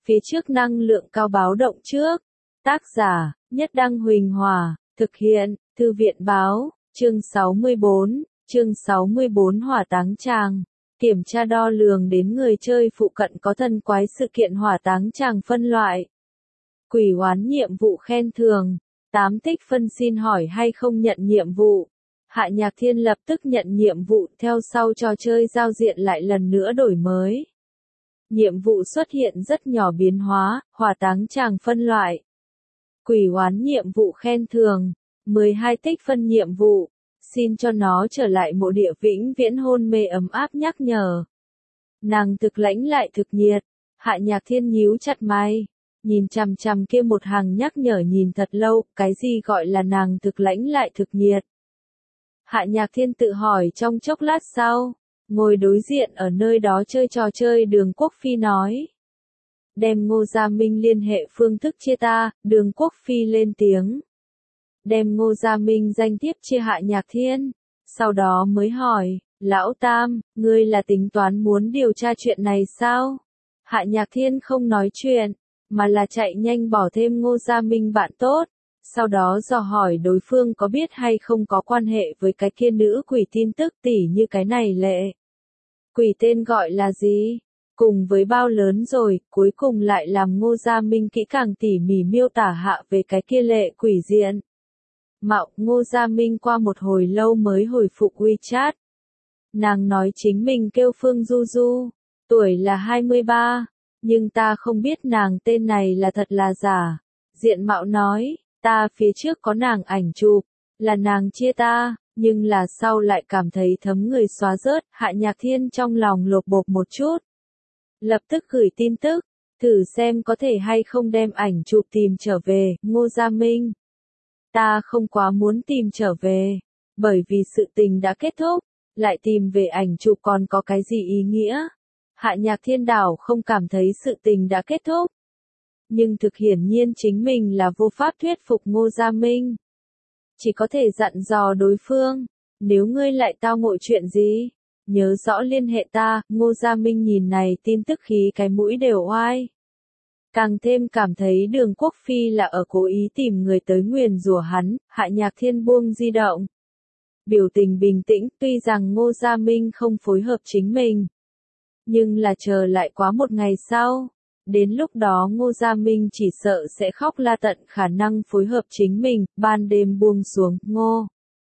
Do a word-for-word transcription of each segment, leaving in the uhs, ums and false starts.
Phía trước năng lượng cao báo động trước. Tác giả, Nhất Đăng Huỳnh Hòa, thực hiện, Thư viện báo, chương sáu mươi bốn, chương sáu mươi bốn hỏa táng tràng. Kiểm tra đo lường đến người chơi phụ cận có thần quái sự kiện hỏa táng tràng phân loại. Quỷ oán nhiệm vụ khen thưởng. tám tích phân xin hỏi hay không nhận nhiệm vụ. Hạ Nhạc Thiên lập tức nhận nhiệm vụ, theo sau trò chơi giao diện lại lần nữa đổi mới. Nhiệm vụ xuất hiện rất nhỏ biến hóa, hỏa táng tràng phân loại. Quỷ oán nhiệm vụ khen thưởng, mười hai tích phân nhiệm vụ, xin cho nó trở lại mộ địa vĩnh viễn hôn mê ấm áp nhắc nhở. Nàng thực lãnh lại thực nhiệt, Hạ Nhạc Thiên nhíu chặt mày, nhìn chằm chằm kia một hàng nhắc nhở nhìn thật lâu, cái gì gọi là nàng thực lãnh lại thực nhiệt. Hạ Nhạc Thiên tự hỏi trong chốc lát sau, ngồi đối diện ở nơi đó chơi trò chơi Đường Quốc Phi nói. Đem Ngô Gia Minh liên hệ phương thức chia ta, Đường Quốc Phi lên tiếng. Đem Ngô Gia Minh danh thiếp chia Hạ Nhạc Thiên, sau đó mới hỏi, Lão Tam, ngươi là tính toán muốn điều tra chuyện này sao? Hạ Nhạc Thiên không nói chuyện, mà là chạy nhanh bỏ thêm Ngô Gia Minh bạn tốt, sau đó dò hỏi đối phương có biết hay không có quan hệ với cái kia nữ quỷ tin tức tỉ như cái này lệ. Quỷ tên gọi là gì? Cùng với bao lớn rồi, cuối cùng lại làm Ngô Gia Minh kỹ càng tỉ mỉ miêu tả hạ về cái kia lệ quỷ diện. Mạo, Ngô Gia Minh qua một hồi lâu mới hồi phục WeChat. Nàng nói chính mình kêu Phương Du Du, tuổi là hai mươi ba, nhưng ta không biết nàng tên này là thật là giả. Diện Mạo nói, ta phía trước có nàng ảnh chụp, là nàng chia ta, nhưng là sau lại cảm thấy thấm người xóa rớt. Hạ Nhạc Thiên trong lòng lột bột một chút. Lập tức gửi tin tức, thử xem có thể hay không đem ảnh chụp tìm trở về. Ngô Gia Minh, ta không quá muốn tìm trở về, bởi vì sự tình đã kết thúc, lại tìm về ảnh chụp còn có cái gì ý nghĩa. Hạ Nhạc Thiên đảo không cảm thấy sự tình đã kết thúc, nhưng thực hiển nhiên chính mình là vô pháp thuyết phục Ngô Gia Minh. Chỉ có thể dặn dò đối phương, nếu ngươi lại tao ngộ chuyện gì, nhớ rõ liên hệ ta. Ngô Gia Minh nhìn này tin tức khí cái mũi đều oai. Càng thêm cảm thấy Đường Quốc Phi là ở cố ý tìm người tới nguyền rủa hắn. Hạ Nhạc Thiên buông di động, biểu tình bình tĩnh, tuy rằng Ngô Gia Minh không phối hợp chính mình, nhưng là chờ lại quá một ngày sau, đến lúc đó Ngô Gia Minh chỉ sợ sẽ khóc la tận khả năng phối hợp chính mình. Ban đêm buông xuống, Ngô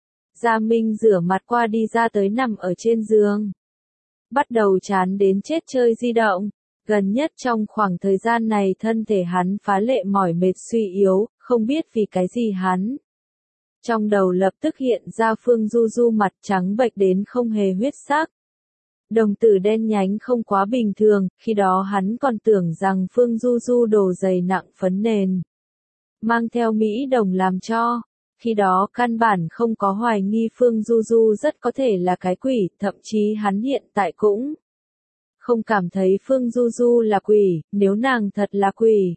Gia Minh rửa mặt qua đi ra tới nằm ở trên giường, bắt đầu chán đến chết chơi di động. Gần nhất trong khoảng thời gian này thân thể hắn phá lệ mỏi mệt suy yếu, không biết vì cái gì hắn. Trong đầu lập tức hiện ra Phương Du Du mặt trắng bệch đến không hề huyết sắc. Đồng tử đen nhánh không quá bình thường, khi đó hắn còn tưởng rằng Phương Du Du đồ dày nặng phấn nền, mang theo Mỹ đồng làm cho. Khi đó căn bản không có hoài nghi Phương Du Du rất có thể là cái quỷ, thậm chí hắn hiện tại cũng không cảm thấy Phương Du Du là quỷ. Nếu nàng thật là quỷ,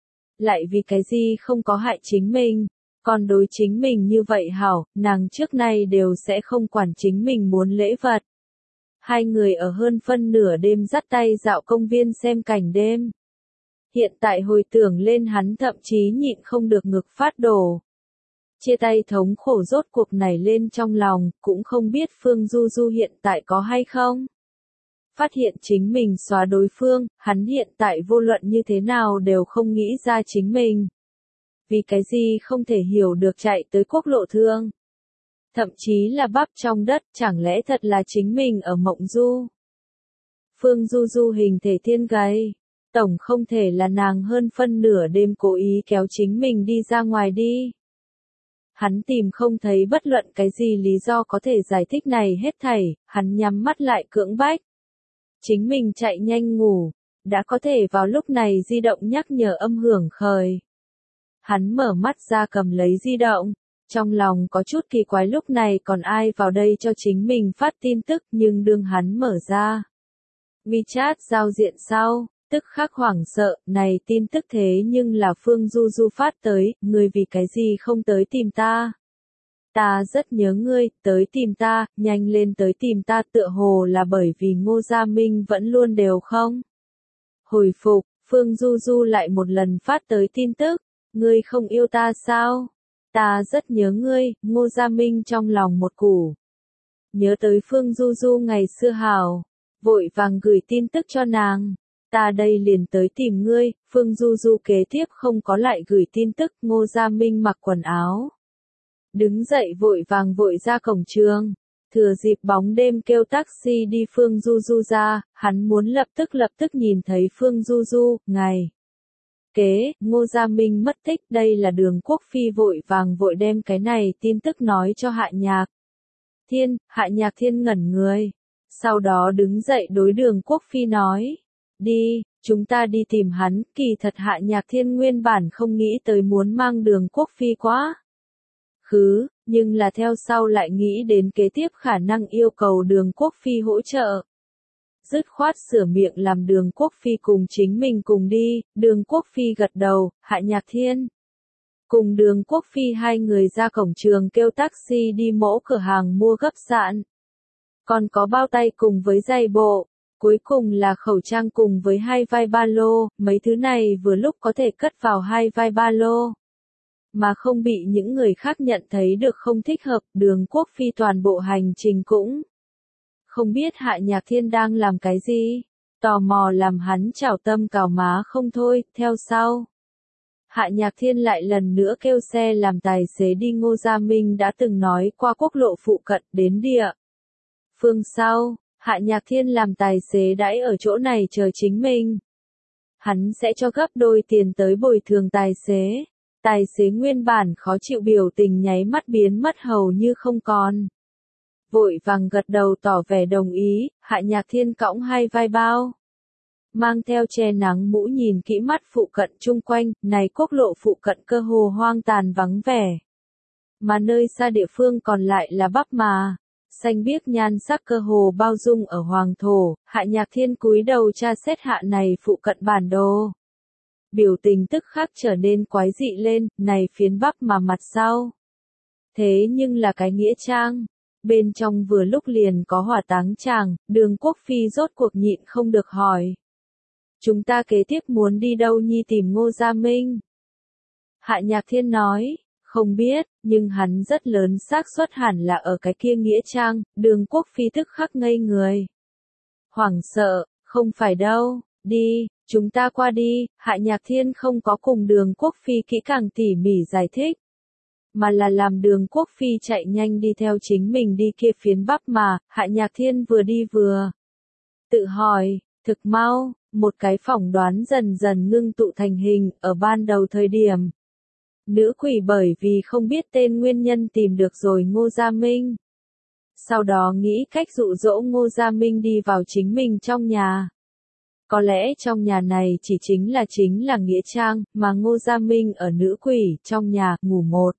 lại vì cái gì không có hại chính mình, còn đối chính mình như vậy hảo, nàng trước nay đều sẽ không quản chính mình muốn lễ vật. Hai người ở hơn phân nửa đêm dắt tay dạo công viên xem cảnh đêm. Hiện tại hồi tưởng lên hắn thậm chí nhịn không được ngực phát đổ. Chia tay thống khổ rốt cuộc nảy lên trong lòng, cũng không biết Phương Du Du hiện tại có hay không. Phát hiện chính mình xóa đối phương, hắn hiện tại vô luận như thế nào đều không nghĩ ra chính mình. Vì cái gì không thể hiểu được chạy tới quốc lộ thương. Thậm chí là bắp trong đất, chẳng lẽ thật là chính mình ở mộng du. Phương Du Du hình thể thiên gầy, tổng không thể là nàng hơn phân nửa đêm cố ý kéo chính mình đi ra ngoài đi. Hắn tìm không thấy bất luận cái gì lý do có thể giải thích này hết thảy, hắn nhắm mắt lại cưỡng bách. Chính mình chạy nhanh ngủ, đã có thể vào lúc này di động nhắc nhở âm hưởng khởi. Hắn mở mắt ra cầm lấy di động, trong lòng có chút kỳ quái lúc này còn ai vào đây cho chính mình phát tin tức, nhưng đương hắn mở ra WeChat giao diện sau, tức khắc hoảng sợ, này tin tức thế nhưng là Phương Du Du phát tới, ngươi vì cái gì không tới tìm ta? Ta rất nhớ ngươi, tới tìm ta, nhanh lên tới tìm ta, tựa hồ là bởi vì Ngô Gia Minh vẫn luôn đều không hồi phục. Phương Du Du lại một lần phát tới tin tức, ngươi không yêu ta sao? Ta rất nhớ ngươi, Ngô Gia Minh trong lòng một củ. Nhớ tới Phương Du Du ngày xưa hào, vội vàng gửi tin tức cho nàng. Ta đây liền tới tìm ngươi, Phương Du Du kế tiếp không có lại gửi tin tức, Ngô Gia Minh mặc quần áo. Đứng dậy vội vàng vội ra cổng trường, thừa dịp bóng đêm kêu taxi đi Phương Du Du ra, hắn muốn lập tức lập tức nhìn thấy Phương Du Du, ngày. Kế, Ngô Gia Minh mất tích, đây là Đường Quốc Phi vội vàng vội đem cái này tin tức nói cho Hạ Nhạc Thiên, Hạ Nhạc Thiên ngẩn người. Sau đó đứng dậy đối Đường Quốc Phi nói, đi, chúng ta đi tìm hắn, kỳ thật Hạ Nhạc Thiên nguyên bản không nghĩ tới muốn mang Đường Quốc Phi quá khứ, nhưng là theo sau lại nghĩ đến kế tiếp khả năng yêu cầu Đường Quốc Phi hỗ trợ. Dứt khoát sửa miệng làm Đường Quốc Phi cùng chính mình cùng đi, Đường Quốc Phi gật đầu, Hạ Nhạc Thiên. Cùng Đường Quốc Phi hai người ra cổng trường kêu taxi đi mỗ cửa hàng mua gấp sạn. Còn có bao tay cùng với giày bộ, cuối cùng là khẩu trang cùng với hai vai ba lô, mấy thứ này vừa lúc có thể cất vào hai vai ba lô. Mà không bị những người khác nhận thấy được không thích hợp, Đường Quốc Phi toàn bộ hành trình cũng không biết Hạ Nhạc Thiên đang làm cái gì, tò mò làm hắn chảo tâm cào má không thôi, theo sau. Hạ Nhạc Thiên lại lần nữa kêu xe làm tài xế đi Ngô Gia Minh đã từng nói qua quốc lộ phụ cận đến địa phương sau, Hạ Nhạc Thiên làm tài xế đãi ở chỗ này chờ chính mình. Hắn sẽ cho gấp đôi tiền tới bồi thường tài xế. Tài xế nguyên bản khó chịu biểu tình nháy mắt biến mất hầu như không còn. Vội vàng gật đầu tỏ vẻ đồng ý, Hạ Nhạc Thiên cõng hai vai bao. Mang theo che nắng mũ nhìn kỹ mắt phụ cận chung quanh, này quốc lộ phụ cận cơ hồ hoang tàn vắng vẻ. Mà nơi xa địa phương còn lại là Bắc mà. Xanh biếc nhan sắc cơ hồ bao dung ở hoàng thổ, Hạ Nhạc Thiên cúi đầu tra xét hạ này phụ cận bản đồ. Biểu tình tức khắc trở nên quái dị lên, này phiến Bắc mà mặt sau. Thế nhưng là cái nghĩa trang. Bên trong vừa lúc liền có hỏa táng tràng, Đường Quốc Phi rốt cuộc nhịn không được hỏi. Chúng ta kế tiếp muốn đi đâu nhi tìm Ngô Gia Minh? Hạ Nhạc Thiên nói, không biết, nhưng hắn rất lớn xác suất hẳn là ở cái kia nghĩa trang, Đường Quốc Phi tức khắc ngây người. Hoảng sợ, không phải đâu, đi, chúng ta qua đi, Hạ Nhạc Thiên không có cùng Đường Quốc Phi kỹ càng tỉ mỉ giải thích. Mà là làm Đường Quốc Phi chạy nhanh đi theo chính mình đi kia phiến Bắc mà, Hạ Nhạc Thiên vừa đi vừa tự hỏi, thực mau, một cái phỏng đoán dần dần ngưng tụ thành hình, ở ban đầu thời điểm. Nữ quỷ bởi vì không biết tên nguyên nhân tìm được rồi Ngô Gia Minh. Sau đó nghĩ cách dụ dỗ Ngô Gia Minh đi vào chính mình trong nhà. Có lẽ trong nhà này chỉ chính là chính là nghĩa trang, mà Ngô Gia Minh ở nữ quỷ trong nhà ngủ một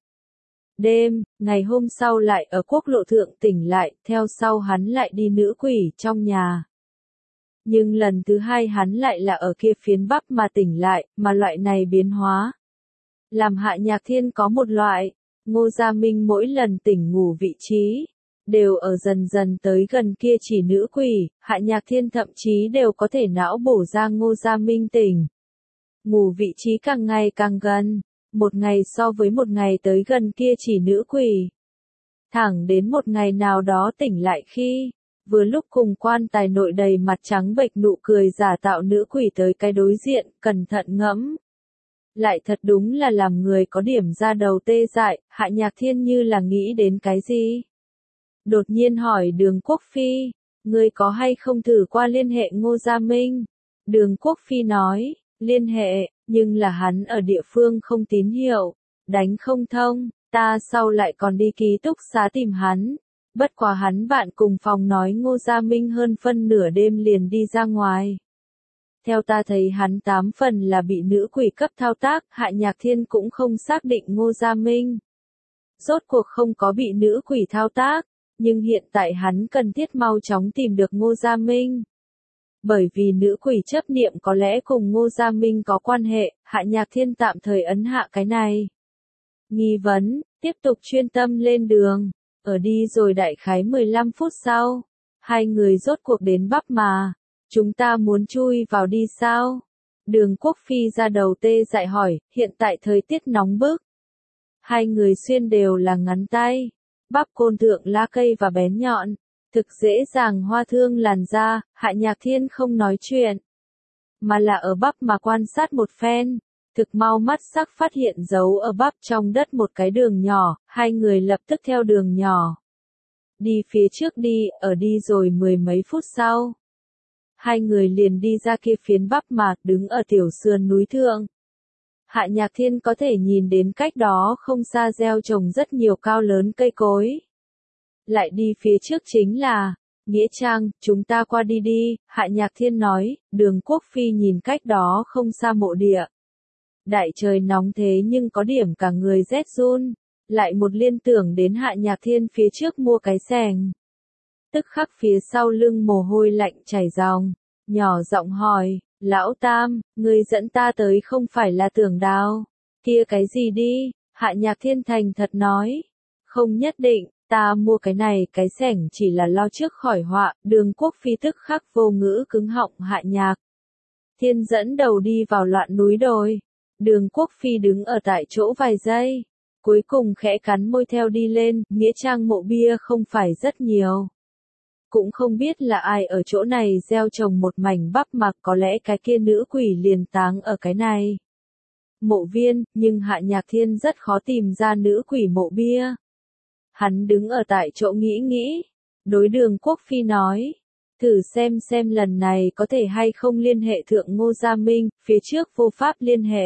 đêm, ngày hôm sau lại ở quốc lộ thượng tỉnh lại, theo sau hắn lại đi nữ quỷ trong nhà. Nhưng lần thứ hai hắn lại là ở kia phiến Bắc mà tỉnh lại, mà loại này biến hóa. Làm Hạ Nhạc Thiên có một loại, Ngô Gia Minh mỗi lần tỉnh ngủ vị trí, đều ở dần dần tới gần kia chỉ nữ quỷ, Hạ Nhạc Thiên thậm chí đều có thể não bổ ra Ngô Gia Minh tỉnh. Ngủ vị trí càng ngày càng gần, một ngày so với một ngày tới gần kia chỉ nữ quỷ. Thẳng đến một ngày nào đó tỉnh lại khi, vừa lúc cùng quan tài nội đầy mặt trắng bệch nụ cười giả tạo nữ quỷ tới cái đối diện, cẩn thận ngẫm. Lại thật đúng là làm người có điểm ra đầu tê dại, Hạ Nhạc Thiên như là nghĩ đến cái gì. Đột nhiên hỏi Đường Quốc Phi, ngươi có hay không thử qua liên hệ Ngô Gia Minh? Đường Quốc Phi nói, liên hệ, nhưng là hắn ở địa phương không tín hiệu, đánh không thông, ta sau lại còn đi ký túc xá tìm hắn. Bất quá hắn bạn cùng phòng nói Ngô Gia Minh hơn phân nửa đêm liền đi ra ngoài. Theo ta thấy hắn tám phần là bị nữ quỷ cấp thao tác, Hạ Nhạc Thiên cũng không xác định Ngô Gia Minh. Rốt cuộc không có bị nữ quỷ thao tác, nhưng hiện tại hắn cần thiết mau chóng tìm được Ngô Gia Minh. Bởi vì nữ quỷ chấp niệm có lẽ cùng Ngô Gia Minh có quan hệ, Hạ Nhạc Thiên tạm thời ấn hạ cái này. Nghi vấn, tiếp tục chuyên tâm lên đường. Ở đi rồi đại khái mười lăm phút sau, hai người rốt cuộc đến Bắc mà. Chúng ta muốn chui vào đi sao? Đường Quốc Phi ra đầu tê dại hỏi, hiện tại thời tiết nóng bức. Hai người xuyên đều là ngắn tay, bắp côn thượng lá cây và bén nhọn, thực dễ dàng hoa thương làn da. Hạ Nhạc Thiên không nói chuyện, mà là ở bắp mà quan sát một phen. Thực mau mắt sắc phát hiện dấu ở bắp trong đất một cái đường nhỏ, hai người lập tức theo đường nhỏ đi phía trước đi, ở đi rồi mười mấy phút sau. Hai người liền đi ra kia phiến bắp mà, đứng ở tiểu sườn núi thượng. Hạ Nhạc Thiên có thể nhìn đến cách đó không xa gieo trồng rất nhiều cao lớn cây cối. Lại đi phía trước chính là Nghĩa Trang, chúng ta qua đi đi, Hạ Nhạc Thiên nói. Đường Quốc Phi nhìn cách đó không xa mộ địa. Đại trời nóng thế nhưng có điểm cả người rét run, lại một liên tưởng đến Hạ Nhạc Thiên phía trước mua cái xẻng. Tức khắc phía sau lưng mồ hôi lạnh chảy ròng, nhỏ giọng hỏi, lão Tam, ngươi dẫn ta tới không phải là Tưởng Đào, kia cái gì đi? Hạ Nhạc Thiên thành thật nói, không nhất định, ta mua cái này cái xẻng chỉ là lo trước khỏi họa. Đường Quốc Phi tức khắc vô ngữ cứng họng. Hạ Nhạc Thiên dẫn đầu đi vào loạn núi đồi. Đường Quốc Phi đứng ở tại chỗ vài giây, cuối cùng khẽ cắn môi theo đi lên. Nghĩa trang mộ bia không phải rất nhiều, cũng không biết là ai ở chỗ này gieo trồng một mảnh bắp mà có lẽ cái kia nữ quỷ liền táng ở cái này mộ viên, nhưng Hạ Nhạc Thiên rất khó tìm ra nữ quỷ mộ bia. Hắn đứng ở tại chỗ nghĩ nghĩ, đối Đường Quốc Phi nói, thử xem xem lần này có thể hay không liên hệ thượng Ngô Gia Minh. Phía trước vô pháp liên hệ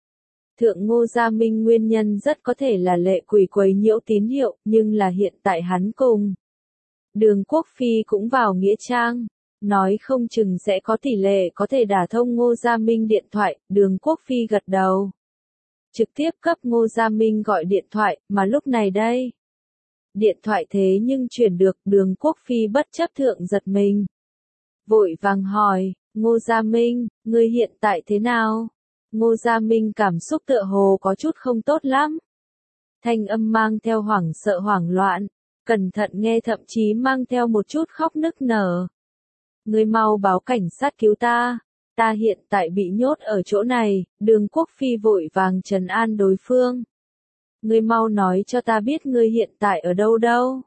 thượng Ngô Gia Minh nguyên nhân rất có thể là lệ quỷ quấy nhiễu tín hiệu, nhưng là hiện tại hắn cùng Đường Quốc Phi cũng vào nghĩa trang, nói không chừng sẽ có tỷ lệ có thể đả thông Ngô Gia Minh điện thoại. Đường Quốc Phi gật đầu, trực tiếp cấp Ngô Gia Minh gọi điện thoại, mà lúc này đây, điện thoại thế nhưng chuyển được. Đường Quốc Phi bất chấp thượng giật mình, vội vàng hỏi, Ngô Gia Minh, ngươi hiện tại thế nào? Ngô Gia Minh cảm xúc tựa hồ có chút không tốt lắm, thanh âm mang theo hoảng sợ hoảng loạn, cẩn thận nghe thậm chí mang theo một chút khóc nức nở. Ngươi mau báo cảnh sát cứu ta, ta hiện tại bị nhốt ở chỗ này. Đường Quốc Phi vội vàng trấn an đối phương. Ngươi mau nói cho ta biết ngươi hiện tại ở đâu đâu.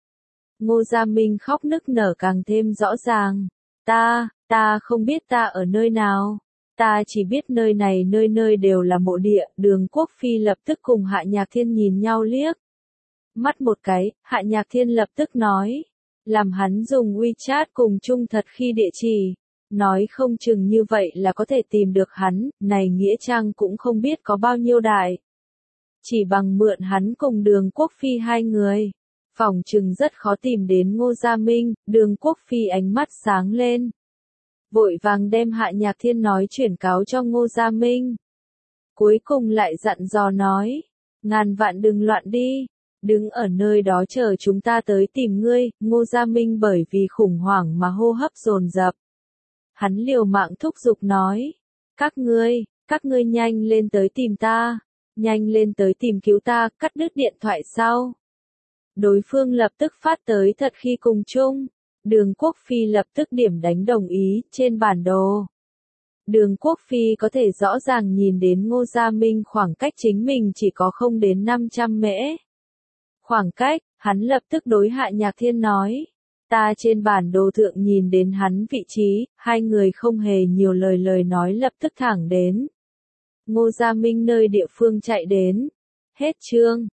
Ngô Gia Minh khóc nức nở càng thêm rõ ràng. Ta, ta không biết ta ở nơi nào. Ta chỉ biết nơi này nơi nơi đều là mộ địa. Đường Quốc Phi lập tức cùng Hạ Nhạc Thiên nhìn nhau liếc mắt một cái. Hạ Nhạc Thiên lập tức nói, làm hắn dùng WeChat cùng chung thật khi địa chỉ, nói không chừng như vậy là có thể tìm được hắn. Này nghĩa trang cũng không biết có bao nhiêu đại, chỉ bằng mượn hắn cùng Đường Quốc Phi hai người, phòng chừng rất khó tìm đến Ngô Gia Minh. Đường Quốc Phi ánh mắt sáng lên, vội vàng đem Hạ Nhạc Thiên nói chuyển cáo cho Ngô Gia Minh. Cuối cùng lại dặn dò nói, ngàn vạn đừng loạn đi, đứng ở nơi đó chờ chúng ta tới tìm ngươi. Ngô Gia Minh bởi vì khủng hoảng mà hô hấp dồn dập. Hắn liều mạng thúc giục nói, các ngươi, các ngươi nhanh lên tới tìm ta, nhanh lên tới tìm cứu ta. Cắt đứt điện thoại sau, đối phương lập tức phát tới thật khi cùng chung. Đường Quốc Phi lập tức điểm đánh đồng ý. Trên bản đồ, Đường Quốc Phi có thể rõ ràng nhìn đến Ngô Gia Minh khoảng cách chính mình chỉ có không đến năm trăm mễ. Khoảng cách, hắn lập tức đối Hạ Nhạc Thiên nói, ta trên bản đồ thượng nhìn đến hắn vị trí. Hai người không hề nhiều lời lời nói lập tức thẳng đến Ngô Gia Minh nơi địa phương chạy đến. Hết chương.